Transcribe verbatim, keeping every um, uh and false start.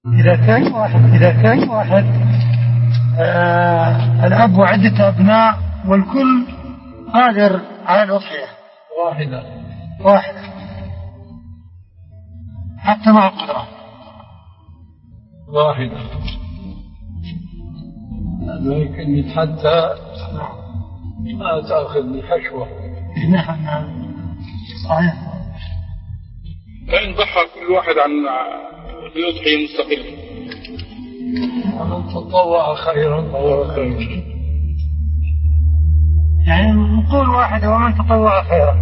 إذا كان واحد إذا كان واحد آه الأب وعدة أبناء والكل قادر على الأضحية واحدة واحدة حتى مع القدرة واحدة، لكن حتى ما تأخذ بحشوة. نعم نعم صحيح. فإن ضحى كل واحد عن بأضحية مستقلة ومن تطوع خيرا فهو خير، يعني نقول واحد ومن تطوع خيرا.